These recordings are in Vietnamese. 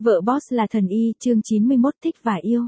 Vợ boss là thần y, chương 91 thích và yêu.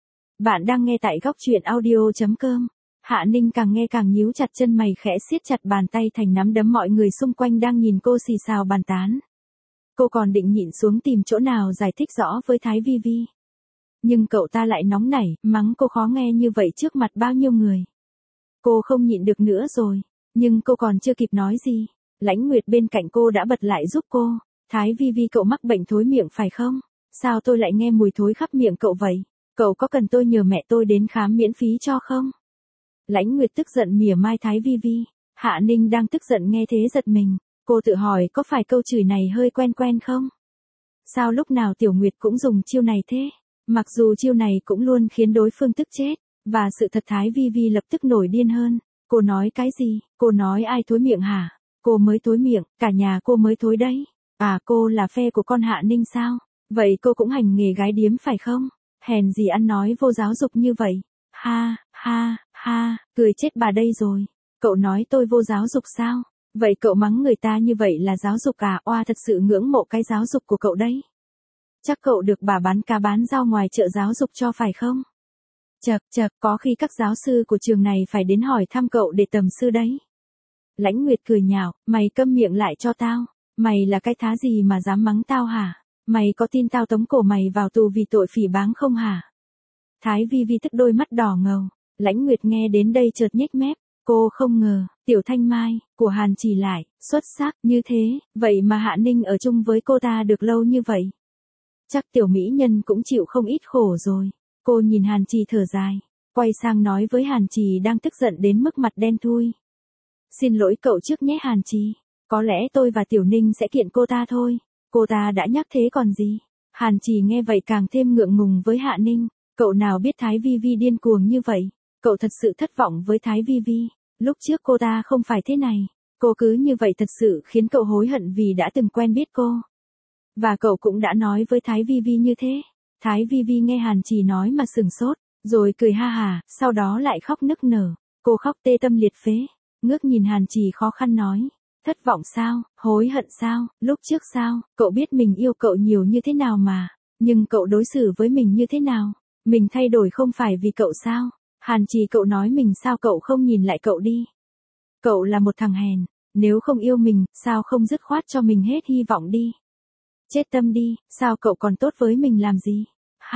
Bạn đang nghe tại góc truyện audio.com. Hạ Ninh càng nghe càng nhíu chặt chân mày, khẽ siết chặt bàn tay thành nắm đấm. Mọi người xung quanh đang nhìn cô xì xào bàn tán. Cô còn định nhịn xuống tìm chỗ nào giải thích rõ với Thái Vi Vi. Nhưng cậu ta lại nóng nảy, mắng cô khó nghe như vậy trước mặt bao nhiêu người. Cô không nhịn được nữa rồi, nhưng cô còn chưa kịp nói gì. Lãnh Nguyệt bên cạnh cô đã bật lại giúp cô. Thái Vi Vi, cậu mắc bệnh thối miệng phải không? Sao tôi lại nghe mùi thối khắp miệng cậu vậy? Cậu có cần tôi nhờ mẹ tôi đến khám miễn phí cho không? Lãnh Nguyệt tức giận mỉa mai Thái Vi Vi. Hạ Ninh đang tức giận nghe thế giật mình. Cô tự hỏi có phải câu chửi này hơi quen quen không? Sao lúc nào Tiểu Nguyệt cũng dùng chiêu này thế? Mặc dù chiêu này cũng luôn khiến đối phương tức chết. Và sự thật Thái Vi Vi lập tức nổi điên hơn. Cô nói cái gì? Cô nói ai thối miệng hả? Cô mới thối miệng, cả nhà cô mới thối đấy. À, cô là phe của con Hạ Ninh sao? Vậy cô cũng hành nghề gái điếm phải không? Hèn gì ăn nói vô giáo dục như vậy? Ha, ha, ha, cười chết bà đây rồi. Cậu nói tôi vô giáo dục sao? Vậy cậu mắng người ta như vậy là giáo dục à? Oa, thật sự ngưỡng mộ cái giáo dục của cậu đấy. Chắc cậu được bà bán cá bán rau ngoài chợ giáo dục cho phải không? Chậc chậc, có khi các giáo sư của trường này phải đến hỏi thăm cậu để tầm sư đấy. Lãnh Nguyệt cười nhạo, mày câm miệng lại cho tao. Mày là cái thá gì mà dám mắng tao hả? Mày có tin tao tống cổ mày vào tù vì tội phỉ báng không hả? Thái Vi Vi tức đôi mắt đỏ ngầu. Lãnh Nguyệt nghe đến đây chợt nhếch mép. Cô không ngờ, Tiểu Thanh Mai, của Hàn Chỉ lại, xuất sắc như thế, vậy mà Hạ Ninh ở chung với cô ta được lâu như vậy. Chắc Tiểu Mỹ Nhân cũng chịu không ít khổ rồi. Cô nhìn Hàn Chỉ thở dài, quay sang nói với Hàn Chỉ đang tức giận đến mức mặt đen thui. Xin lỗi cậu trước nhé Hàn Chỉ. Có lẽ tôi và Tiểu Ninh sẽ kiện cô ta thôi. Cô ta đã nhắc thế còn gì. Hàn Chỉ nghe vậy càng thêm ngượng ngùng với Hạ Ninh. Cậu nào biết Thái Vi Vi điên cuồng như vậy. Cậu thật sự thất vọng với Thái Vi Vi. Lúc trước cô ta không phải thế này. Cô cứ như vậy thật sự khiến cậu hối hận vì đã từng quen biết cô. Và cậu cũng đã nói với Thái Vi Vi như thế. Thái Vi Vi nghe Hàn Chỉ nói mà sửng sốt. Rồi cười ha hà, sau đó lại khóc nức nở. Cô khóc tê tâm liệt phế. Ngước nhìn Hàn Chỉ khó khăn nói. Thất vọng sao, hối hận sao, lúc trước sao, cậu biết mình yêu cậu nhiều như thế nào mà, nhưng cậu đối xử với mình như thế nào, mình thay đổi không phải vì cậu sao, Hàn Chỉ cậu nói mình sao cậu không nhìn lại cậu đi. Cậu là một thằng hèn, nếu không yêu mình, sao không dứt khoát cho mình hết hy vọng đi. Chết tâm đi, sao cậu còn tốt với mình làm gì?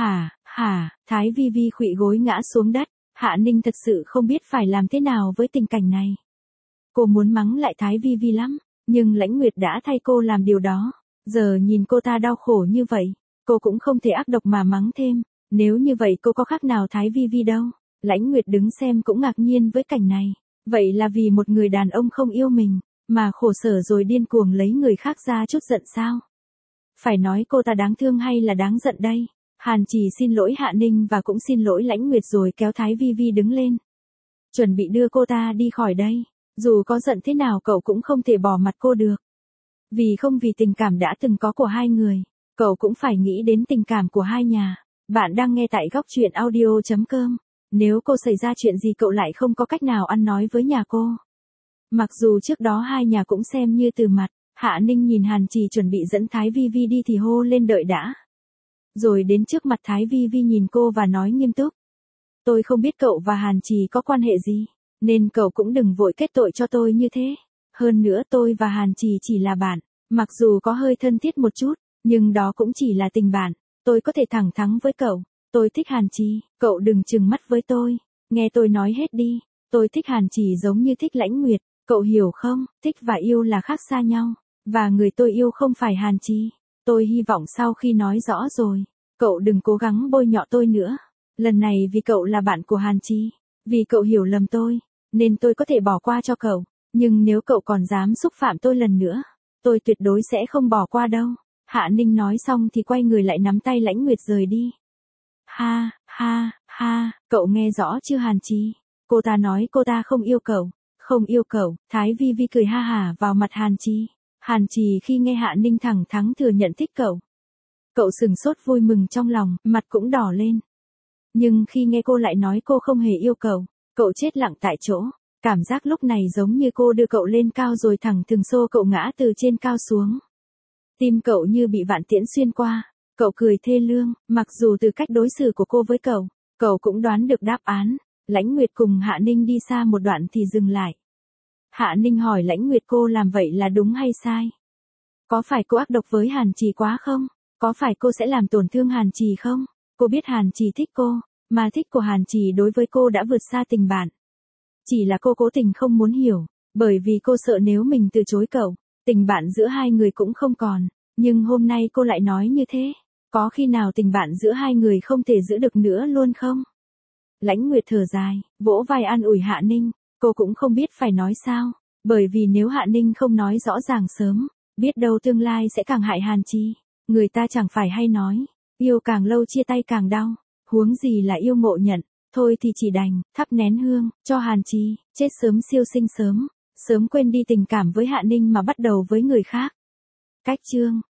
Hả, Thái Vi Vi khuỵu gối ngã xuống đất, Hạ Ninh thật sự không biết phải làm thế nào với tình cảnh này. Cô muốn mắng lại Thái Vi Vi lắm, nhưng Lãnh Nguyệt đã thay cô làm điều đó. Giờ nhìn cô ta đau khổ như vậy, cô cũng không thể ác độc mà mắng thêm. Nếu như vậy cô có khác nào Thái Vi Vi đâu. Lãnh Nguyệt đứng xem cũng ngạc nhiên với cảnh này. Vậy là vì một người đàn ông không yêu mình, mà khổ sở rồi điên cuồng lấy người khác ra chút giận sao? Phải nói cô ta đáng thương hay là đáng giận đây? Hàn Chỉ xin lỗi Hạ Ninh và cũng xin lỗi Lãnh Nguyệt rồi kéo Thái Vi Vi đứng lên. Chuẩn bị đưa cô ta đi khỏi đây. Dù có giận thế nào cậu cũng không thể bỏ mặt cô được. Vì tình cảm đã từng có của hai người, cậu cũng phải nghĩ đến tình cảm của hai nhà. Bạn đang nghe tại góc truyện audio.com. Nếu cô xảy ra chuyện gì cậu lại không có cách nào ăn nói với nhà cô. Mặc dù trước đó hai nhà cũng xem như từ mặt, Hạ Ninh nhìn Hàn Chỉ chuẩn bị dẫn Thái Vi Vi đi thì hô lên đợi đã. Rồi đến trước mặt Thái Vi Vi nhìn cô và nói nghiêm túc. Tôi không biết cậu và Hàn Chỉ có quan hệ gì. Nên cậu cũng đừng vội kết tội cho tôi như thế. Hơn nữa tôi và Hàn chỉ là bạn. Mặc dù có hơi thân thiết một chút, nhưng đó cũng chỉ là tình bạn. Tôi có thể thẳng thắn với cậu. Tôi thích Hàn Chỉ, cậu đừng trừng mắt với tôi. Nghe tôi nói hết đi. Tôi thích Hàn Chỉ giống như thích Lãnh Nguyệt. Cậu hiểu không, thích và yêu là khác xa nhau. Và người tôi yêu không phải Hàn Chỉ. Tôi hy vọng sau khi nói rõ rồi, cậu đừng cố gắng bôi nhọ tôi nữa. Lần này vì cậu là bạn của Hàn Chỉ. Vì cậu hiểu lầm tôi, nên tôi có thể bỏ qua cho cậu. Nhưng nếu cậu còn dám xúc phạm tôi lần nữa, tôi tuyệt đối sẽ không bỏ qua đâu. Hạ Ninh nói xong thì quay người lại nắm tay Lãnh Nguyệt rời đi. Ha, cậu nghe rõ chưa Hàn Chỉ? Cô ta nói cô ta không yêu cậu. Không yêu cậu. Thái Vi Vi cười ha hả vào mặt Hàn Chỉ. Hàn Chỉ khi nghe Hạ Ninh thẳng thắn thừa nhận thích cậu. Cậu sừng sốt vui mừng trong lòng, mặt cũng đỏ lên. Nhưng khi nghe cô lại nói cô không hề yêu cậu, cậu chết lặng tại chỗ. Cảm giác lúc này giống như cô đưa cậu lên cao rồi thẳng thừng xô cậu ngã từ trên cao xuống. Tim cậu như bị vạn tiễn xuyên qua. Cậu cười thê lương, mặc dù từ cách đối xử của cô với cậu cũng đoán được đáp án. Lãnh Nguyệt cùng Hạ Ninh đi xa một đoạn thì dừng lại. Hạ Ninh hỏi Lãnh Nguyệt cô làm vậy là đúng hay sai? Có phải cô ác độc với Hàn Trì quá không? Có phải cô sẽ làm tổn thương Hàn Trì không? Cô biết Hàn Trì thích cô, mà thích của Hàn Trì đối với cô đã vượt xa tình bạn. Chỉ là cô cố tình không muốn hiểu, bởi vì cô sợ nếu mình từ chối cậu, tình bạn giữa hai người cũng không còn. Nhưng hôm nay cô lại nói như thế. Có khi nào tình bạn giữa hai người không thể giữ được nữa luôn không? Lãnh Nguyệt thở dài, vỗ vai an ủi Hạ Ninh, cô cũng không biết phải nói sao, bởi vì nếu Hạ Ninh không nói rõ ràng sớm, biết đâu tương lai sẽ càng hại Hàn Trì. Người ta chẳng phải hay nói, yêu càng lâu chia tay càng đau, huống gì là yêu ngộ nhận, thôi thì chỉ đành thắp nén hương cho Hàn Trì, chết sớm siêu sinh sớm, sớm quên đi tình cảm với Hạ Ninh mà bắt đầu với người khác. Cách chương